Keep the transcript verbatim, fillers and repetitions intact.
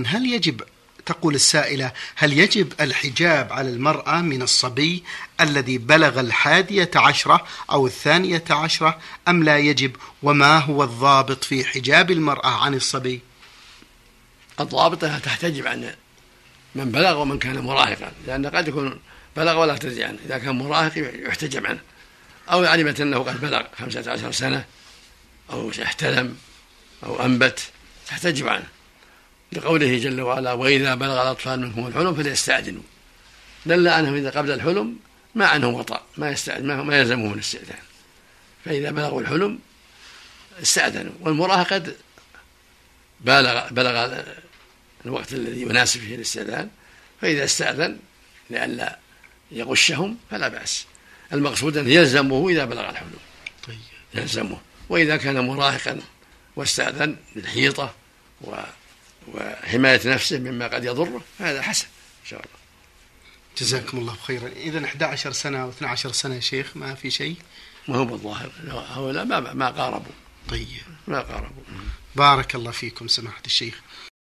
هل يجب، تقول السائلة، هل يجب الحجاب على المرأة من الصبي الذي بلغ الحادية عشرة أو الثانية عشرة أم لا يجب؟ وما هو الضابط في حجاب المرأة عن الصبي؟ الضابط أنها تحتجب عن من بلغ ومن كان مراهقا، لأن قد يكون بلغ ولا تدري عنه. إذا كان مراهق يحتجب عنه، أو علمت أنه قد بلغ خمسة عشر سنة أو احتلم أو أنبت تحتجب عنه، لقوله جل وعلا: وإذا بلغ الأطفال منكم الحلم فليستأذنوا. دل أنه إذا قبل الحلم ما عنه وطأ، ما يستأذن، ما يلزمه من الاستئذان، فإذا بلغوا الحلم استأذنوا. والمراهق قد بلغ بلغ الوقت الذي يناسب فيه الاستئذان، فإذا استأذن لئلا يغشهم فلا بأس. المقصود أن يلزمه إذا بلغ الحلم، يلزمه. وإذا كان مراهقا واستأذن بالحيطة وحماية نفسه مما قد يضره فهذا حسن إن شاء الله. جزاكم الله خيرا. إذن أحد عشر سنة أو اثني عشر سنة يا شيخ ما في شيء؟ ما هو بالظاهر، هؤلاء ما ما قاربوا. طيب، ما قاربوا. بارك الله فيكم سماحة الشيخ.